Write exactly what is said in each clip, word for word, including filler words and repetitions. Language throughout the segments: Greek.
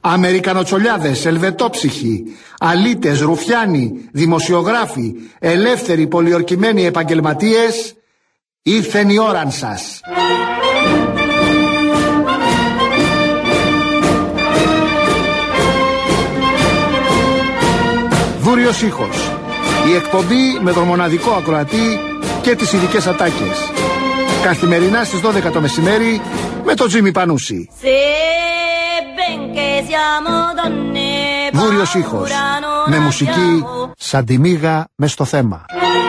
Αμερικανοτσολιάδες, ελβετόψυχοι, αλήτες, ρουφιάνοι, δημοσιογράφοι, ελεύθεροι πολιορκημένοι επαγγελματίες, ήρθεν η ώραν σας. Δούριος ήχος. Η εκπομπή με τον μοναδικό ακροατή και τις ειδικές ατάκες. Καθημερινά στις δώδεκα το μεσημέρι με τον Τζίμι Πανούση. Δούριος ήχος. Με μουσική σαν τη μύγα μες στο θέμα.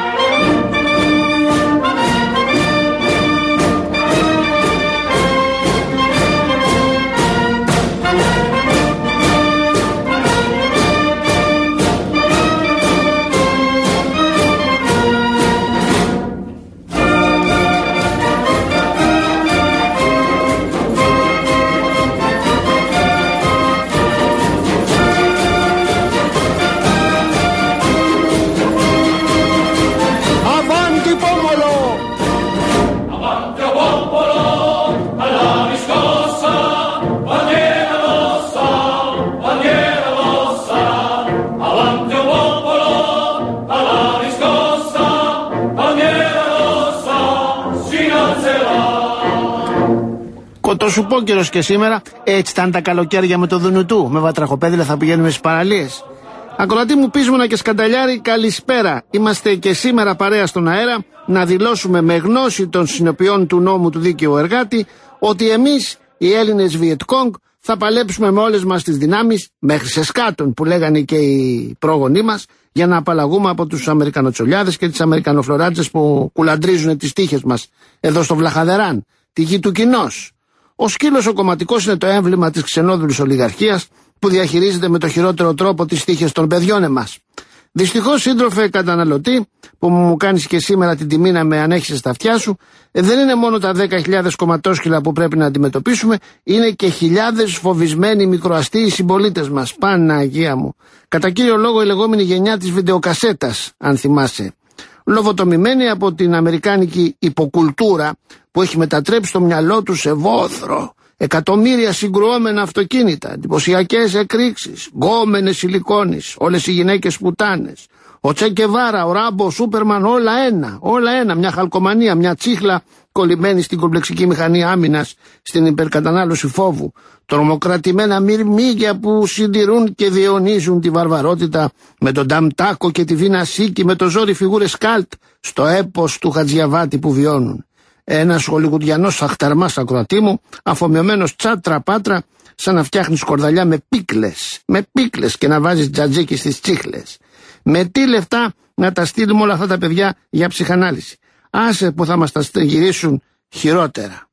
Το σου πω καιρός και σήμερα, έτσι ήταν τα καλοκαίρια με το Δουνουτού. Με βατραχοπέδιλα θα πηγαίνουμε στις παραλίες. Ακροατή μου, πείσμωνα και σκανταλιάρη, καλησπέρα. Είμαστε και σήμερα παρέα στον αέρα να δηλώσουμε με γνώση των συνοποιών του νόμου του δίκαιου εργάτη ότι εμείς οι Έλληνες Βιετκόγκ θα παλέψουμε με όλες μας τις δυνάμεις μέχρι σε σκάτων που λέγανε και οι πρόγονοί μας για να απαλλαγούμε από τους Αμερικανοτσολιάδες και τις Αμερικανοφλωράτζες που κουλαντρίζουν τις τύχες μας εδώ στο Βλαχαδεράν, τη γη του κοινός. Ο σκύλος ο κομματικός είναι το έμβλημα της ξενόδουλης ολιγαρχίας που διαχειρίζεται με το χειρότερο τρόπο τις τύχες των παιδιών εμάς. Δυστυχώς, σύντροφε καταναλωτή, που μου κάνεις και σήμερα την τιμή να με ανέχεις στα αυτιά σου, δεν είναι μόνο τα δέκα χιλιάδες κομματόσκυλα που πρέπει να αντιμετωπίσουμε, είναι και χιλιάδες φοβισμένοι μικροαστοί συμπολίτες μας. Παναγία μου. Κατά κύριο λόγο η λεγόμενη γενιά της βιντεοκασέτας, αν θυμάσαι. Λοβοτομημένοι από την αμερικάνικη υποκουλτούρα που έχει μετατρέψει το μυαλό του σε βόθρο, εκατομμύρια συγκρουόμενα αυτοκίνητα, εντυπωσιακές εκρήξεις, γκόμενες σιλικόνης, όλες οι γυναίκες πουτάνες, ο Τσεκεβάρα, ο Ράμπο, ο Σούπερμαν, όλα ένα, όλα ένα, μια χαλκομανία, μια τσίχλα κολλημένη στην κομπλεξική μηχανή άμυνας, στην υπερκατανάλωση φόβου, τρομοκρατημένα μυρμήγκια που συντηρούν και διαιωνίζουν τη βαρβαρότητα με τον Νταμτάκο και τη Βίνα Σίκη, με το ζόρι φιγούρες καλτ στο έπος του Χατζιαβάτη που βιώνουν. Ένας χολιγουντιανός αχταρμάς, ακροατή μου, αφομοιωμένος τσάτρα πάτρα, σαν να φτιάχνει σκορδαλιά με πίκλες, με πίκλες και να βάζεις τζατζίκι στις τσίχλες. Με τι λεφτά να τα στείλουμε όλα αυτά τα παιδιά για ψυχανάλυση. Άσε που θα μας τα γυρίσουν χειρότερα.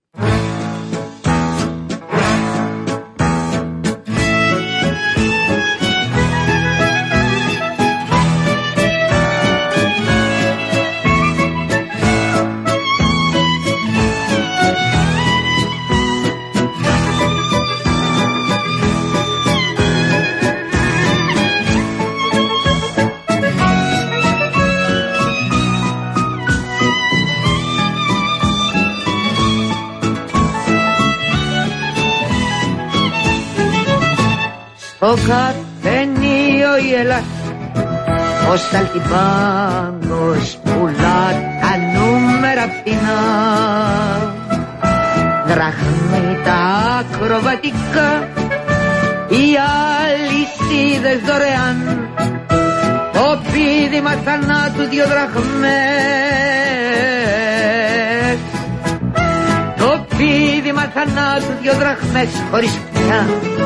Στο καφενείο η Ελλάς ο Σαλτιμπάνος πουλά τα νούμερα φθηνά, δραχμή τα ακροβατικά, οι αλυσίδες δωρεάν, το πίδημα θανάτου δυο δραχμές, το πίδημα θανάτου δυο δραχμές χωρίς πια.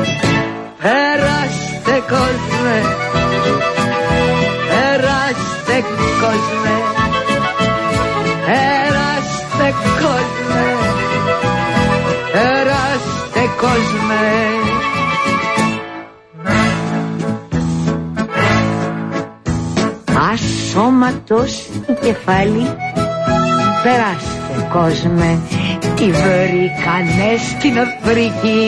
Περάστε κόσμε, περάστε κόσμε, περάστε κόσμε, περάστε κόσμε. Ασώματος του κεφάλι, περάστε κόσμε, τι βρήκανε στην Αφρική.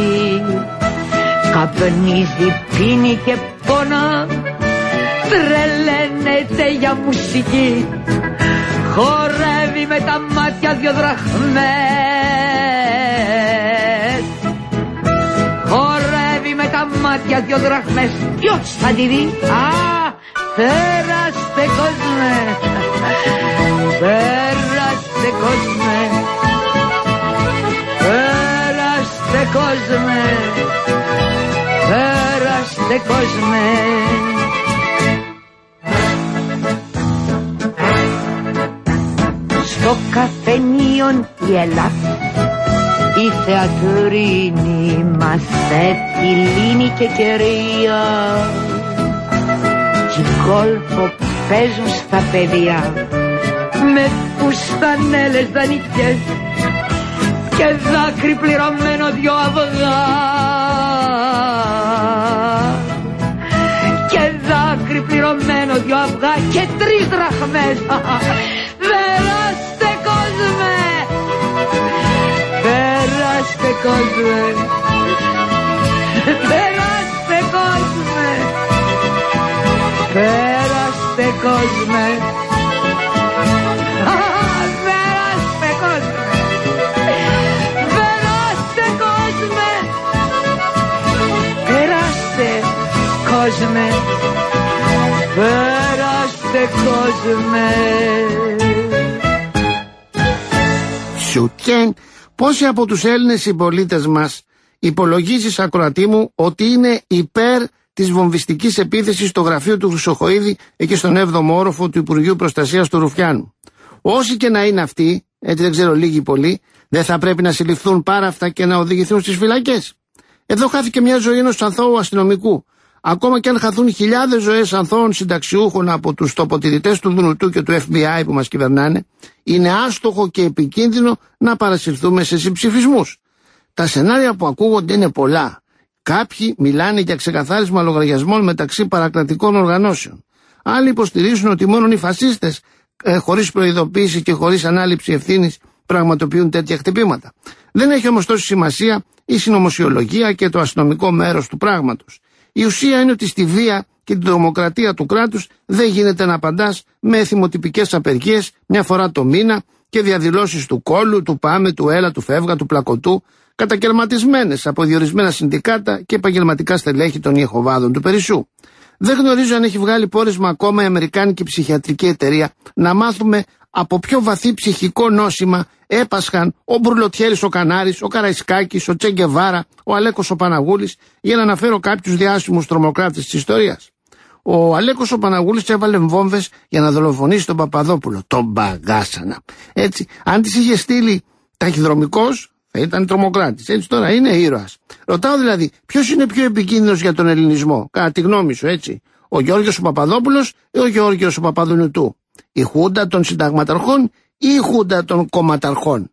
Καπνίζει, πίνει και πόνα, τρελαίνεται για μουσική, χορεύει με τα μάτια δυο δραχμές, χορεύει με τα μάτια δυο δραχμές. Ποιος θα τη δει? Α, πέραστε κόσμε, πέραστε κόσμε, πέραστε κόσμε, πέραστε κόσμε. Στο καφενείο η Ελλάς, η θεατρίνη μας Λίνη και Κερία, κι γκολφο παίζουν στα παιδιά με φουστανέλες δανεικές και δάκρυ πληρωμένο δυο αυγά, και δάκρυ πληρωμένο δυο αυγά και τρεις δραχμές. Περάστε κόσμε, περάστε κόσμε, περάστε κόσμε, περάστε κόσμε, περάστε κόσμε, περάστε κόσμε, περάστε κόσμε, περάστε κόσμε. Σιουτιέν, πόσοι από τους Έλληνες συμπολίτες μας υπολογίζεις, ακροατή μου, ότι είναι υπέρ της βομβιστικής επίθεσης στο γραφείο του Χρυσοχοΐδη εκεί στον έβδομο όροφο του Υπουργείου Προστασίας του Ρουφιάνου? Όσοι και να είναι αυτοί, έτσι δεν ξέρω λίγοι πολλοί, δεν θα πρέπει να συλληφθούν πάρα αυτά και να οδηγηθούν στις φυλακές? Εδώ χάθηκε μια ζωή ενός αθώου αστυνομικού. Ακόμα και αν χαθούν χιλιάδες ζωές αθώων συνταξιούχων από τους τοποτηρητές του Δουνουτού και του εφ μπι άι που μας κυβερνάνε, είναι άστοχο και επικίνδυνο να παρασυρθούμε σε συμψηφισμούς. Τα σενάρια που ακούγονται είναι πολλά. Κάποιοι μιλάνε για ξεκαθάρισμα λογαριασμών μεταξύ παρακρατικών οργανώσεων. Άλλοι υποστηρίζουν ότι μόνο οι φασίστες, ε, χωρίς προειδοποίηση και χωρίς ανάληψη ευθύνης, πραγματοποιούν τέτοια χτυπήματα. Δεν έχει όμως τόση σημασία η συνωμοσιολογία και το αστυνομικό μέρος του πράγματος. Η ουσία είναι ότι στη βία και την τρομοκρατία του κράτους δεν γίνεται να απαντάς με θυμοτυπικές απεργίες μια φορά το μήνα και διαδηλώσεις του κόλου, του πάμε, του έλα, του φεύγα, του πλακωτού, κατακαιρματισμένες από διορισμένα συνδικάτα και επαγγελματικά στελέχη των Ιεχωβάδων του Περισσού. Δεν γνωρίζω αν έχει βγάλει πόρισμα ακόμα η Αμερικάνικη ψυχιατρική εταιρεία να μάθουμε από ποιο βαθύ ψυχικό νόσημα έπασχαν ο Μπουρλοτιέρης ο Κανάρης, ο Καραϊσκάκης, ο Τσεγκεβάρα, ο Αλέκος ο Παναγούλης, για να αναφέρω κάποιους διάσημους τρομοκράτες της ιστορίας. Ο Αλέκος ο Παναγούλης έβαλε βόμβες για να δολοφονήσει τον Παπαδόπουλο. Τον μπαγάσανα. Έτσι, αν τις είχε στείλει ταχυδρομικός, θα ήταν τρομοκράτης. Έτσι τώρα είναι ήρωας. Ρωτάω δηλαδή, ποιος είναι πιο επικίνδυνος για τον ελληνισμό, κατά τη γνώμη σου, έτσι? Ο Γιώργος ο Παπαδόπουλος ή ο Γεώργιος ο Παπαδουνουτού? Η χούντα των συνταγματαρχών ή η χούντα των κομματαρχών?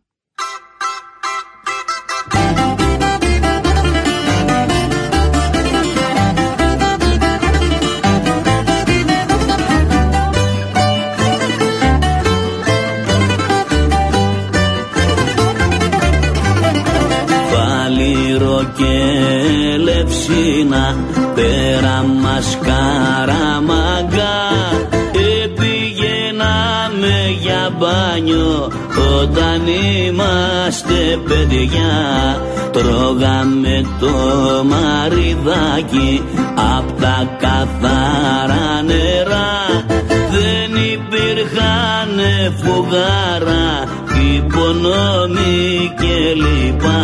Φαλήρο και λευσίνα, πέρα μας Καραμαγκά, επηγαίναμε για μπάνιο όταν είμαστε παιδιά. Τρώγαμε το μαριδάκι απ' τα καθαρά νερά, δεν υπήρχαν φουγάρα, υπονόμοι και λοιπά.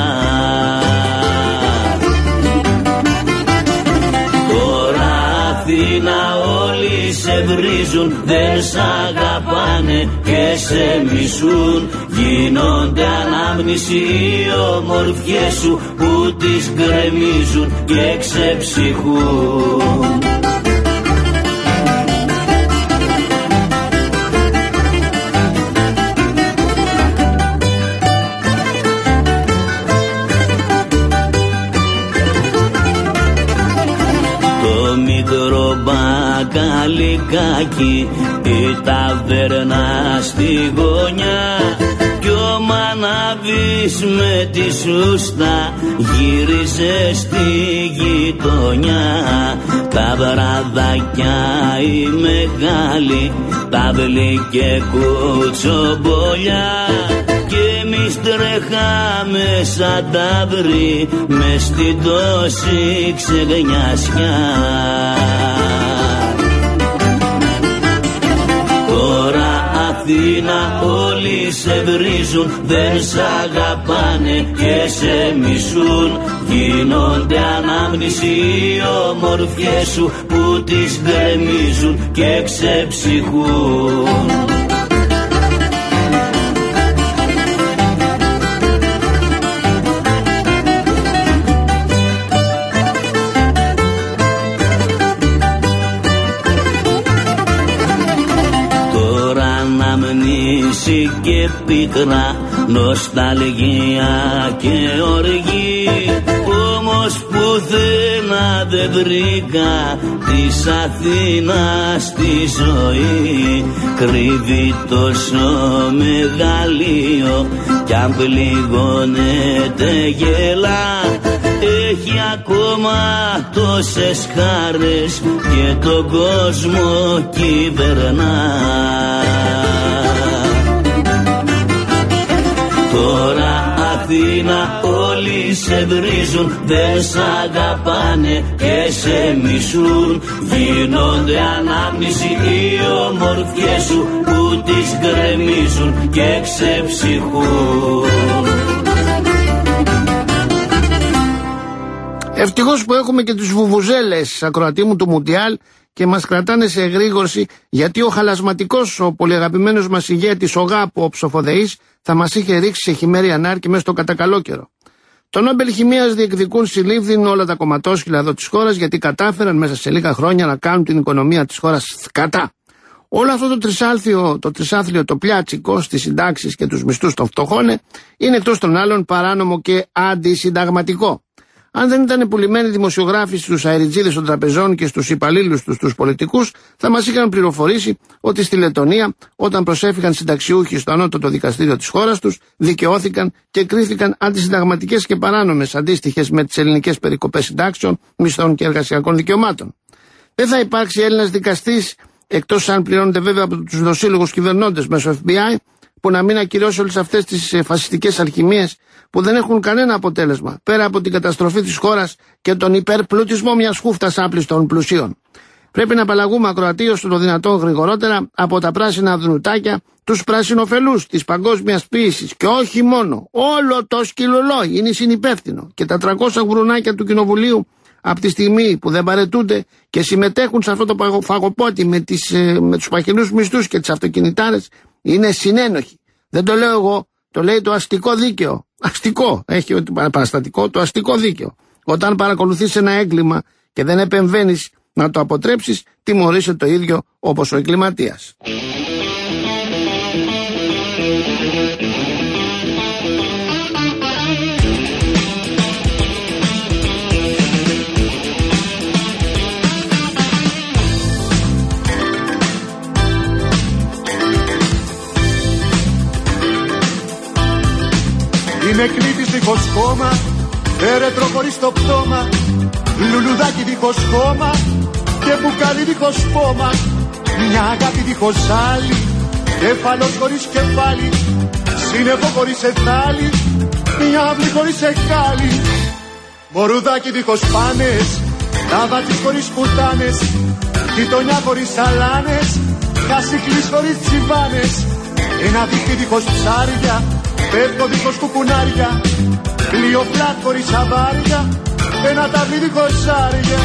Τώρα Αθήνα όλοι σε βρίζουν, δεν σ' αγαπάνε και σε μισούν. Γίνονται ανάμνηση οι ομορφιές σου που τις γκρεμίζουν και ξεψυχούν. Μπακαλικάκι, η ταβέρνα στη γωνιά, κι ο Μαναβής με τη σούστα γύριζε στη γειτονιά. Τα βραδάκια οι μεγάλοι, ταυλί και κουτσομπολιά, κι εμείς εμείς τρέχαμε σαν ταύροι μες στην τόση ξεγνιασιά. Τώρα Αθήνα όλοι σε βρίζουν, δεν σ' αγαπάνε και σε μισούν. Γίνονται ανάμνηση οι ομορφιές σου που τις γκρεμίζουν και ξεψυχούν. Και πίκρα, νοσταλγία και οργή, όμως πουθενά δεν βρήκα της Αθήνας στη ζωή. Κρύβει τόσο μεγαλείο κι αν πληγώνεται γελά, έχει ακόμα τόσες χάρες και τον κόσμο κυβερνά. Τώρα Αθήνα όλοι σε βρίζουν, δεν σ' αγαπάνε και σε μισούν. Γίνονται ανάμνηση οι ομορφιές σου που τις γκρεμίζουν και ξεψυχούν. Ευτυχώς που έχουμε και τους βουβουζέλες, ακροατή μου, του Μουντιάλ και μας κρατάνε σε εγρήγορση, γιατί ο χαλασματικός, ο πολυαγαπημένος μας ηγέτης, ο Γάπο, ο ψοφοδεής, θα μας είχε ρίξει σε χειμέρι ανάρκη μέσα στο κατακαλόκαιρο. Το Νόμπελ Χημείας διεκδικούν συλλήφθην όλα τα κομματόσκυλα εδώ της χώρας, γιατί κατάφεραν μέσα σε λίγα χρόνια να κάνουν την οικονομία της χώρας σκατά. Όλο αυτό το τρισάθλιο, το τρισάθλιο το πλιάτσικο στις συντάξεις και τους μισθούς των φτωχών είναι εκτός των άλλων παράνομο και αντισυνταγματικό. Αν δεν ήταν πουλημένοι δημοσιογράφοι στους αεριτζίδες των τραπεζών και στους υπαλλήλους τους, τους πολιτικούς, θα μας είχαν πληροφορήσει ότι στη Λετωνία, όταν προσέφηκαν συνταξιούχοι στο ανώτατο δικαστήριο της χώρας τους, δικαιώθηκαν και κρίθηκαν αντισυνταγματικές και παράνομες, αντίστοιχες με τις ελληνικές περικοπές συντάξεων, μισθών και εργασιακών δικαιωμάτων. Δεν θα υπάρξει Έλληνας δικαστής, εκτός αν πληρώνεται βέβαια από τους δοσύλλογους κυβερνώντες μέσω εφ μπι άι, που να μην ακυρώσει όλες αυτές τις φασιστικές αλχημίες που δεν έχουν κανένα αποτέλεσμα πέρα από την καταστροφή της χώρας και τον υπερπλουτισμό μιας χούφτας άπλιστων πλουσίων. Πρέπει να απαλλαγούμε ακροατή όσο το δυνατόν γρηγορότερα από τα πράσινα δνουτάκια, τους πρασινοφελούς της παγκόσμιας ποίησης και όχι μόνο. Όλο το σκυλολόι είναι συνυπεύθυνο και τα τριακόσια γουρνάκια του Κοινοβουλίου από τη στιγμή που δεν παρετούνται και συμμετέχουν σε αυτό το φαγοπότη με, τις, με τους παχυλούς μισθούς και τις αυτοκινητάρες είναι συνένοχοι. Δεν το λέω εγώ, το λέει το αστικό δίκαιο. Αστικό, έχει ότι παραστατικό, το αστικό δίκαιο. Όταν παρακολουθείς ένα έγκλημα και δεν επεμβαίνεις να το αποτρέψεις, τιμωρείσαι το ίδιο όπως ο εγκληματίας. Είμαι κλήτης δίχως χώμα, έρετρο χωρίς το πτώμα, λουλουδάκι δίχως χώμα και μπουκάλι δίχως πόμα. Μια αγάπη δίχως άλλη, κεφαλός χωρίς κεφάλι, σύννεφο χωρίς εθάλη, μια αυλή χωρίς εκάλη. Μορουδάκι δίχως πάνες, ταβάτσις χωρίς πουτάνες, γειτονιά χωρίς αλάνες, κασικλής χωρίς τσιβάνες. Ένα δίχτυ δίχως ψάρια, πέφτω δίχως κουκουνάρια, πλοίο φλάτ χωρίς αβάρια, ένα ταυλί δίχως ζάρια.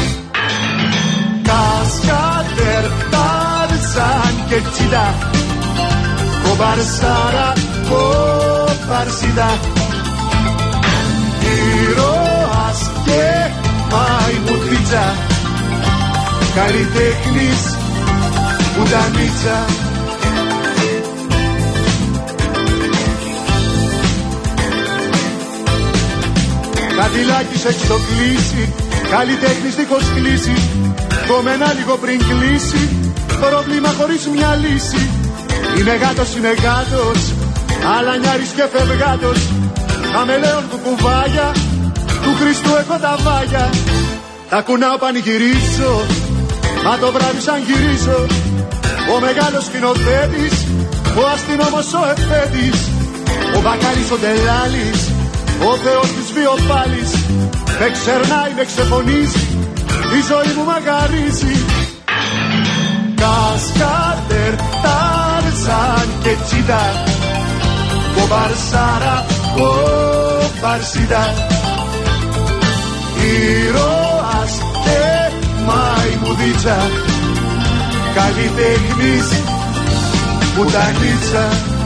Κασκατέρ, Ταρζάν και Τσίδα, κομπαρσάρα, κομπαρσίδα, ήρωας και μαϊμουτρίτσα, καλλιτέχνης πουτανίτσα. Κατηλάκης εξοκλήσει, καλλιτέχνης δίχως κλείσει, κομμένα λίγο πριν κλείσει, πρόβλημα χωρίς μια λύση. Είναι γάτος, είναι γάτος, αλανιάρης και φευγάτος, χαμελέον του κουβάγια, του Χριστού έχω τα βάγια. Τα κουνάω πανηγυρίζω, μα το βράδυ σαν γυρίζω, ο μεγάλος σκηνοθέτης, ο αστυνόμος ο εφέτης, ο Ο μπακάλης ο Ντελάλης, ο θεός της βιοπάλης, με ξερνάει, με ξεφωνίζει, η ζωή μου μαγαρίζει. Κασκάτερ, Τάρζαν και Τσίτα, κομπαρσάρα, κομπαρσίτα, ήρωας και μαϊμουδίτσα, καλλιτέχνης πουτανίτσα.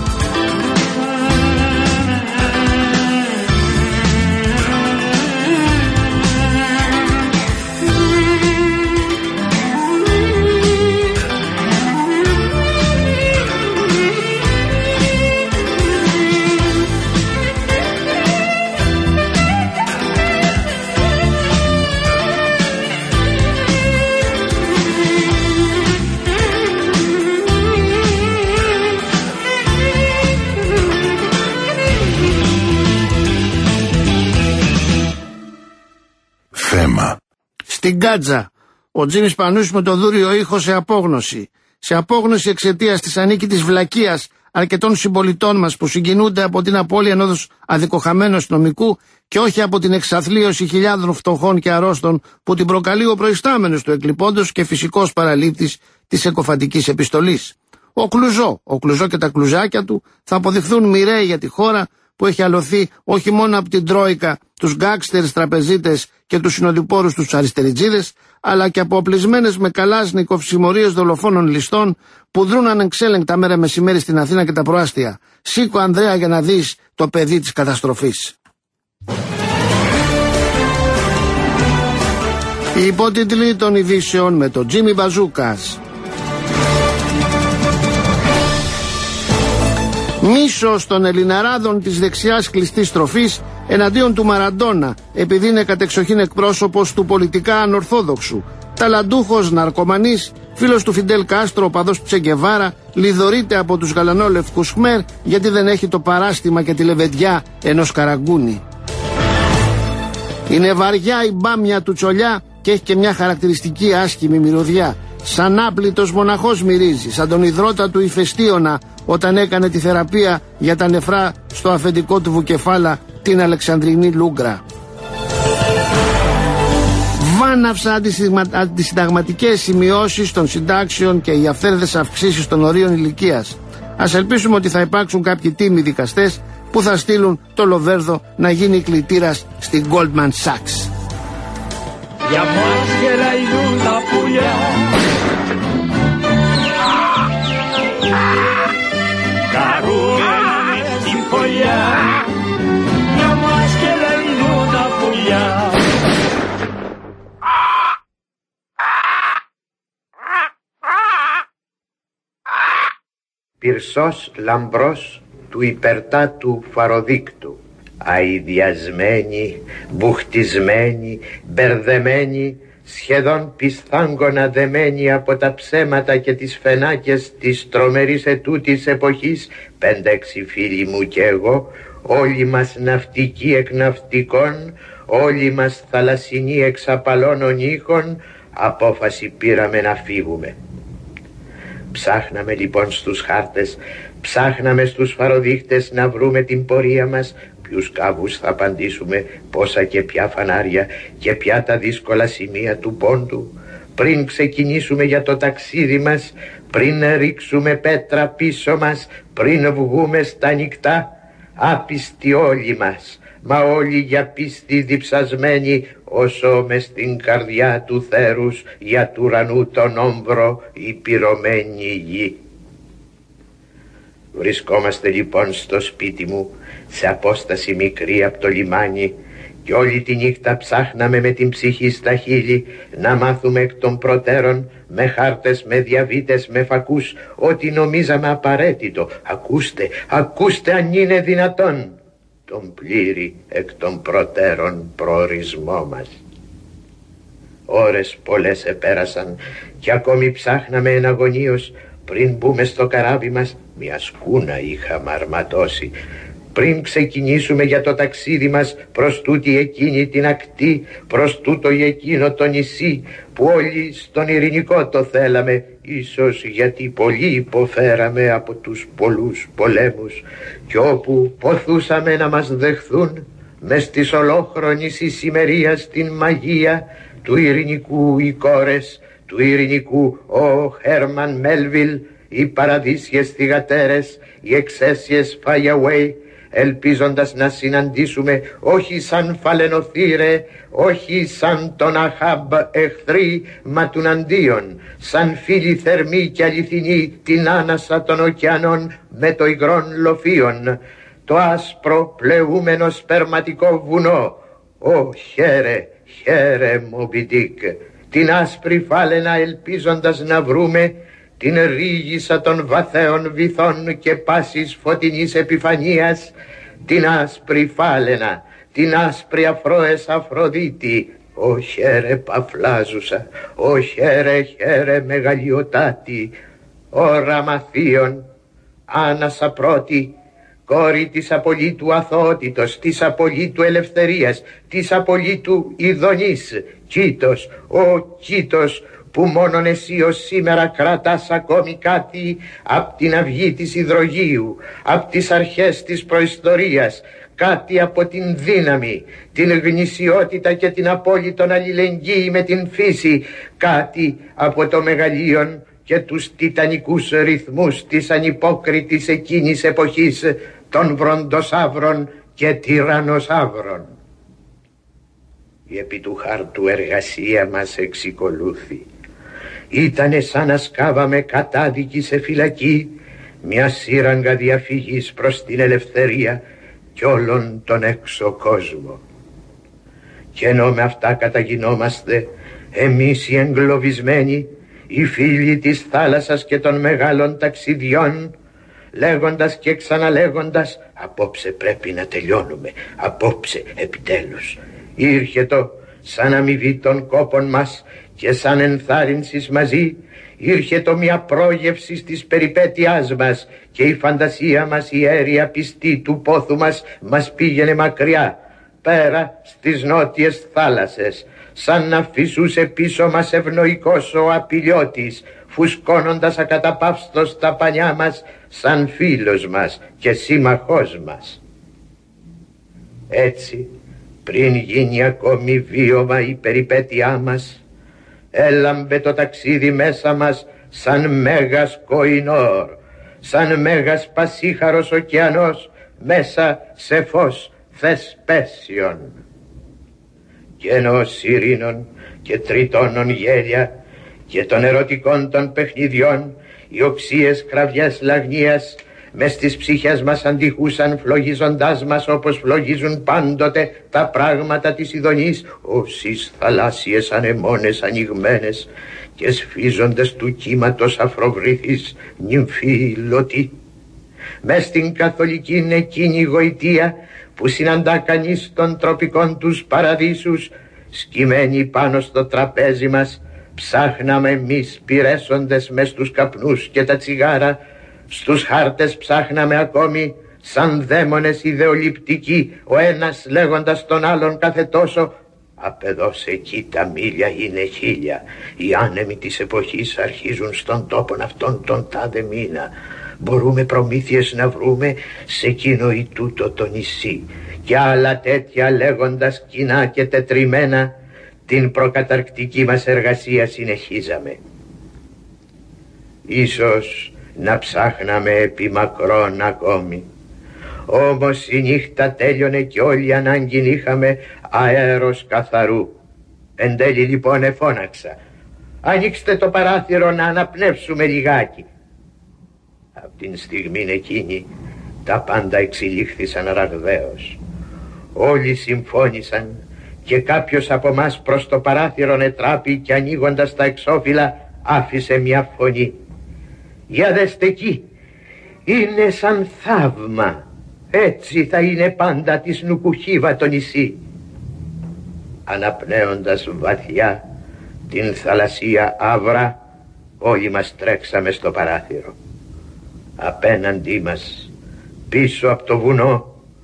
Στην Κάτζα, ο Τζίμις Πανούσης με το δούριο ήχο σε απόγνωση. Σε απόγνωση εξαιτίας της ανίκητης βλακείας αρκετών συμπολιτών μας που συγκινούνται από την απώλεια ενός αδικοχαμένου αστυνομικού και όχι από την εξαθλίωση χιλιάδων φτωχών και αρρώστων που την προκαλεί ο προϊστάμενος του εκλειπώντος και φυσικός παραλήπτης της εκοφαντικής επιστολής. Ο Κλουζό, ο Κλουζό και τα κλουζάκια του θα αποδειχθούν μοιραίοι για τη χώρα που έχει αλωθεί όχι μόνο από την Τρόικα, τους γκάκστερς τραπεζίτες και τους συνοδοιπόρους τους αριστεριτζίδες, αλλά και από οπλισμένες με καλάσνικοφ συμμορίες δολοφόνων ληστών που δρούν ανεξέλεγκτα μέρα μεσημέρι στην Αθήνα και τα προάστια. Σήκω Ανδρέα για να δεις το παιδί της καταστροφής. Οι υπότιτλοι των ειδήσεων με τον Τζίμι Μπαζούκας. Μίσος των Ελληναράδων της δεξιάς κλειστής τροφής εναντίον του Μαραντόνα, επειδή είναι κατεξοχήν εκπρόσωπος του πολιτικά ανορθόδοξου. Ταλαντούχος, ναρκωμανής, φίλος του Φιντέλ Κάστρο, οπαδός Τσεγκεβάρα, λιδωρείται από τους γαλανόλευκους Χμέρ γιατί δεν έχει το παράστημα και τη λεβεντιά ενός καραγκούνι. Είναι βαριά η μπάμια του Τσολιά και έχει και μια χαρακτηριστική άσχημη μυρωδιά. Σαν άπλητος μοναχός μυρίζει, σαν τον ιδρώτα του Ηφαιστίωνα όταν έκανε τη θεραπεία για τα νεφρά στο αφεντικό του Βουκεφάλα, την Αλεξανδρινή Λούγκρα. Βάναυσα αντισυνταγματικές σημειώσεις των συντάξεων και οι αυθαίρετες αυξήσεις των ορίων ηλικίας. Ας ελπίσουμε ότι θα υπάρξουν κάποιοι τίμοι δικαστές που θα στείλουν το Λοβέρδο να γίνει κλητήρας στην Goldman Sachs. Για μας γελαϊδούν τα πουλιά, χαρούμενοι στην φωλιά. Για μας γελαϊδούν τα πουλιά. Πυρσός λαμπρός του υπερτάτου φαροδίκτου, αηδιασμένοι, μπουχτισμένοι, μπερδεμένοι, σχεδόν πισθάγκονα δεμένοι από τα ψέματα και τις φενάκες της τρομερής ετούτης εποχής, πέντε-έξι φίλοι μου και εγώ, όλοι μας ναυτικοί εκ ναυτικών, όλοι μας θαλασσινοί εξ απαλώνων ήχων, απόφαση πήραμε να φύγουμε. Ψάχναμε λοιπόν στους χάρτες, ψάχναμε στους φαροδείχτες να βρούμε την πορεία μας, ποιους κάβους θα απαντήσουμε, πόσα και ποια φανάρια και ποια τα δύσκολα σημεία του πόντου. Πριν ξεκινήσουμε για το ταξίδι μας, πριν ρίξουμε πέτρα πίσω μας, πριν βγούμε στα νυχτά, άπιστοι όλοι μας, μα όλοι για πίστη διψασμένοι, όσο μες στην καρδιά του θέρους για του ουρανού τον όμβρο η πυρωμένη γη. Βρισκόμαστε λοιπόν στο σπίτι μου, σε απόσταση μικρή από το λιμάνι, και όλη τη νύχτα ψάχναμε με την ψυχή στα χείλη να μάθουμε εκ των προτέρων, με χάρτες, με διαβήτες, με φακούς, ό,τι νομίζαμε απαραίτητο. Ακούστε, ακούστε αν είναι δυνατόν, τον πλήρη εκ των προτέρων προορισμό μας. Ώρες πολλές επέρασαν και ακόμη ψάχναμε εναγωνίως. Πριν μπούμε στο καράβι μας, μια σκούνα είχαμε αρματώσει. πριν ξεκινήσουμε για το ταξίδι μας προς τούτη εκείνη την ακτή, προς τούτο ή εκείνο το νησί που όλοι στον ειρηνικό το θέλαμε, ίσως γιατί πολύ υποφέραμε από τους πολλούς πολέμους, και όπου ποθούσαμε να μας δεχθούν μες της ολόχρονης ησημερίας την μαγεία του ειρηνικού οι κόρες, του ειρηνικού ο Χέρμαν Μέλβιλ, οι παραδείσιες θυγατέρες, οι εξαίσιες Φαγιαουέι, ελπίζοντας να συναντήσουμε όχι σαν φαλαινοθύρε, όχι σαν τον Αχάμπ εχθροί, μα τουναντίον, σαν φίλοι θερμοί και αληθινοί την άνασα των ωκεανών με το υγρόν λοφίον, το άσπρο πλεούμενο σπερματικό βουνό. Ω χαίρε, χαίρε Μόμπι Ντίκ, την άσπρη φάλαινα ελπίζοντας να βρούμε την ρίγισσα των βαθέων βυθών και πάσης φωτεινής επιφανείας, την άσπρη φάλαινα, την άσπρη αφρόες Αφροδίτη. Ω χαίρε Παφλάζουσα, ω χαίρε χαίρε μεγαλειοτάτη, ο Ραμαθίων, άνασα πρώτη, κόρη της απολύτου αθωότητος, της απολύτου ελευθερίας, της απολύτου ειδονής, Κήτος, ο Κήτος, που μόνον εσύ ως σήμερα κρατάς ακόμη κάτι απ' την αυγή της υδρογείου, απ' τις αρχές της προϊστορίας, κάτι από την δύναμη, την γνησιότητα και την απόλυτον αλληλεγγύη με την φύση, κάτι από το μεγαλείον και τους τιτανικούς ρυθμούς της ανυπόκριτης εκείνης εποχής των βροντοσαύρων και τυραννοσαύρων. Η επί του χάρτου εργασία μας εξικολούθη. Ήτανε σαν να σκάβαμε κατάδικη σε φυλακή μια σύραγγα διαφυγής προς την ελευθερία κι όλον τον έξω κόσμο. Και ενώ με αυτά καταγινόμαστε εμείς οι εγκλωβισμένοι, οι φίλοι της θάλασσας και των μεγάλων ταξιδιών, λέγοντας και ξαναλέγοντας απόψε πρέπει να τελειώνουμε, απόψε επιτέλους, ήρχετο σαν αμοιβή των κόπων μας και σαν ενθάρρυνσης μαζί, ήρχετο μια πρόγευση της περιπέτειάς μας και η φαντασία μας, η αίρια πιστή του πόθου μας, μας πήγαινε μακριά, πέρα στις νότιες θάλασσες, σαν να φυσούσε πίσω μας ευνοϊκός ο απειλιώτης, φουσκώνοντας ακαταπαύστος τα πανιά μας σαν φίλος μας και σύμμαχός μας. Έτσι, πριν γίνει ακόμη βίωμα η περιπέτειά μας, έλαμπε το ταξίδι μέσα μας σαν μέγας Κοϊνόρ, σαν μέγας πασίχαρος ωκεανός μέσα σε φως Θεσπέσιον. Και ενώ σιρήνων και τριτώνων γέλια και των ερωτικών των παιχνιδιών, οι οξύες κραυγές λαγνίας μες στις ψυχές μας αντιχούσαν, φλογίζοντάς μας όπως φλογίζουν πάντοτε τα πράγματα της ειδονής, όσοι θαλάσσιες ανεμόνες ανοιγμένες και σφίζοντες του κύματος αφροβρύθης νυμφιηλωτή. Μες στην καθολική εκείνη γοητεία που συναντά κανείς των τροπικών τους παραδείσους, σκυμμένοι πάνω στο τραπέζι μας, ψάχναμε εμείς πυρέσσοντες μες στους καπνούς και τα τσιγάρα, στους χάρτες ψάχναμε ακόμη σαν δαίμονες ιδεολειπτικοί, ο ένας λέγοντας τον άλλον κάθε τόσο «Απ' εδώ σε εκεί τα μίλια είναι χίλια, οι άνεμοι της εποχής αρχίζουν στον τόπον αυτόν τον τάδε μήνα, μπορούμε προμήθειες να βρούμε σε εκείνο ή τούτο το νησί» και άλλα τέτοια λέγοντας κοινά και τετριμένα. Την προκαταρκτική μας εργασία συνεχίζαμε. Ίσως να ψάχναμε επί μακρόν ακόμη, όμως η νύχτα τέλειωνε και όλοι ανάγκη είχαμε αέρος καθαρού. Εν τέλει λοιπόν εφώναξα «Ανοίξτε το παράθυρο να αναπνεύσουμε λιγάκι». Απ' την στιγμή εκείνη τα πάντα εξελίχθησαν ραγδαίως. Όλοι συμφώνησαν και κάποιος από μας προς το παράθυρο ετράπη και ανοίγοντας τα εξώφυλλα άφησε μια φωνή «Για δέστε εκεί, είναι σαν θαύμα, έτσι θα είναι πάντα της Νουκουχίβα το νησί». Αναπνέοντας βαθιά την θαλασσία άβρα, όλοι μας τρέξαμε στο παράθυρο. Απέναντί μας, πίσω από το βουνό,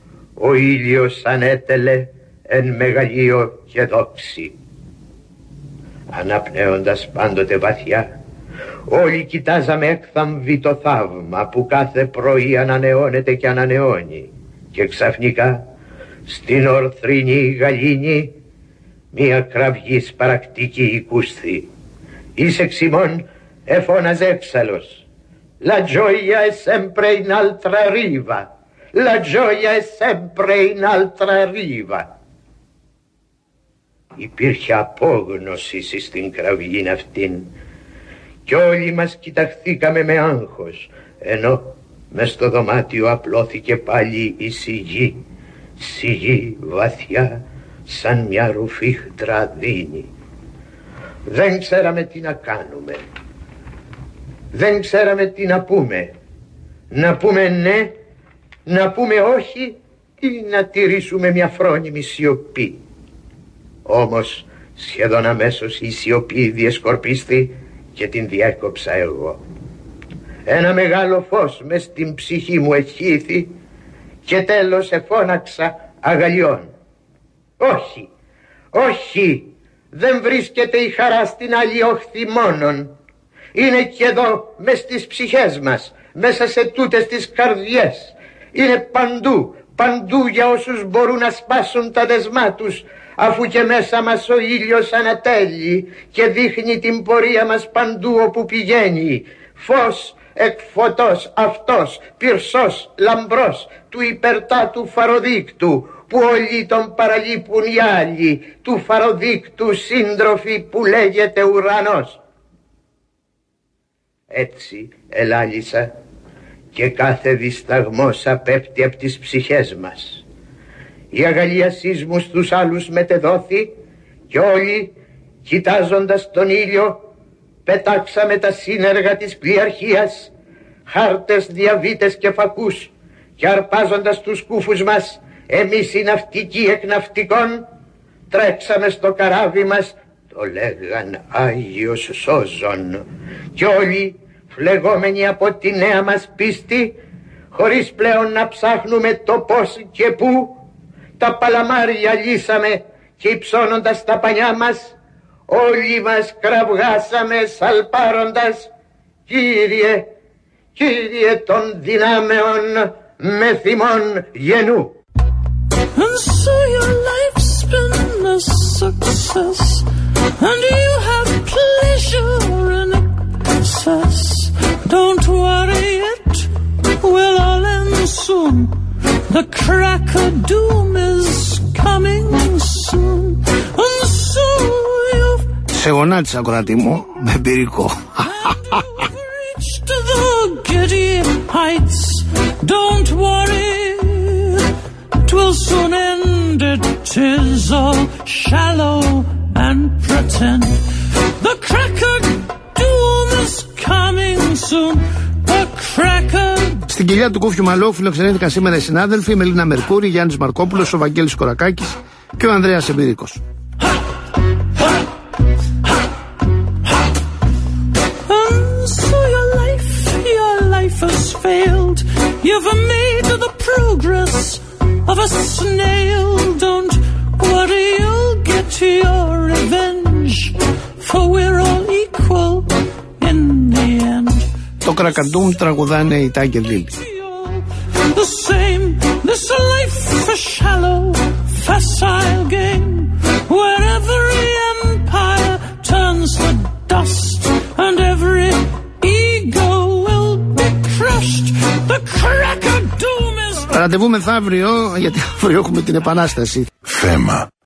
ο ήλιος ανέτελε εν μεγαλείο και δόξη. Αναπνέοντας πάντοτε βαθιά, όλοι κοιτάζαμε έκθαμβοι το θαύμα που κάθε πρωί ανανεώνεται και ανανεώνει, και ξαφνικά στην ορθρινή γαλήνη μία κραυγή σπαρακτική οικούσθη. Εις εξημών εφώναζε έξαλλος: La gioia è sempre in altra riva. La gioia è sempre in altra riva. Υπήρχε απόγνωση στην κραυγήν αυτήν κι όλοι μας κοιταχθήκαμε με άγχος, ενώ μες στο δωμάτιο απλώθηκε πάλι η σιγή, σιγή βαθιά σαν μια ρουφίχτρα δίνη. Δεν ξέραμε τι να κάνουμε. Δεν ξέραμε τι να πούμε. Να πούμε ναι, να πούμε όχι ή να τηρήσουμε μια φρόνιμη σιωπή. Όμως σχεδόν αμέσως η σιωπή διεσκορπίστη και την διέκοψα εγώ. Ένα μεγάλο φως μες στην ψυχή μου εχύθη και τέλος εφώναξα αγαλιών: όχι, όχι, δεν βρίσκεται η χαρά στην άλλη όχθη μόνον. Είναι και εδώ μες στις ψυχές μας, μέσα σε τούτες τις καρδιές. Είναι παντού, παντού για όσους μπορούν να σπάσουν τα δεσμά τους, αφού και μέσα μας ο ήλιος ανατέλει και δείχνει την πορεία μας παντού όπου πηγαίνει. Φως εκ φωτός αυτός, πυρσός λαμπρός του υπερτάτου φαροδίκτου, που όλοι τον παραλείπουν οι άλλοι, του φαροδίκτου σύντροφοι που λέγεται ουρανός. Έτσι ελάλησα και κάθε δισταγμός απέπτει από τις ψυχές μας. Η αγαλίασής μου στους άλλους μετεδόθη και όλοι, κοιτάζοντας τον ήλιο, πετάξαμε τα σύνεργα της πλειαρχίας, χάρτες, διαβήτες και φακούς, και αρπάζοντας τους κούφους μας, εμείς οι ναυτικοί εκ ναυτικών, τρέξαμε στο καράβι μας, το λέγαν Άγιος Σόζον, και όλοι, φλεγόμενοι από τη νέα μας πίστη, χωρίς πλέον να ψάχνουμε το πώς και πού, τα παλαμάρια λύσαμε και υψώνοντας τα πανιά μας, όλοι μας κραυγάσαμε σαλπάροντας: Κύριε, Κύριε των δυνάμεων, με θυμών γενού. And so your life's been a success, and you have pleasure in excess. Don't worry, it will all end soon. The crack of doom is coming soon. And so you've σε γονάτισα, ακροατή μου, με πυρικό. reached the giddy heights. Don't worry, 'twill soon end. It is all shallow and pretend. The crack of doom is coming soon. The crack of... Στην κοιλιά του Κούφιου Μαλό φιλοξενήθηκαν σήμερα οι συνάδελφοι Μελίνα Μερκούρη, Γιάννης Μαρκόπουλος, ο Βαγγέλης Κορακάκης και ο Ανδρέας Εμπειρίκος. Failed. You've made the progress of a snail. Don't worry, you'll get your revenge, for we're all equal in the end. Το κρακαντούμ τραγουδάνε οι Tiger Lily. The same, this life a shallow, facile game, where every empire turns to dust, and every ego will be crushed. The crack of doom is... Ραντεβού μεθαύριο, γιατί αύριο έχουμε την Επανάσταση. Θέμα.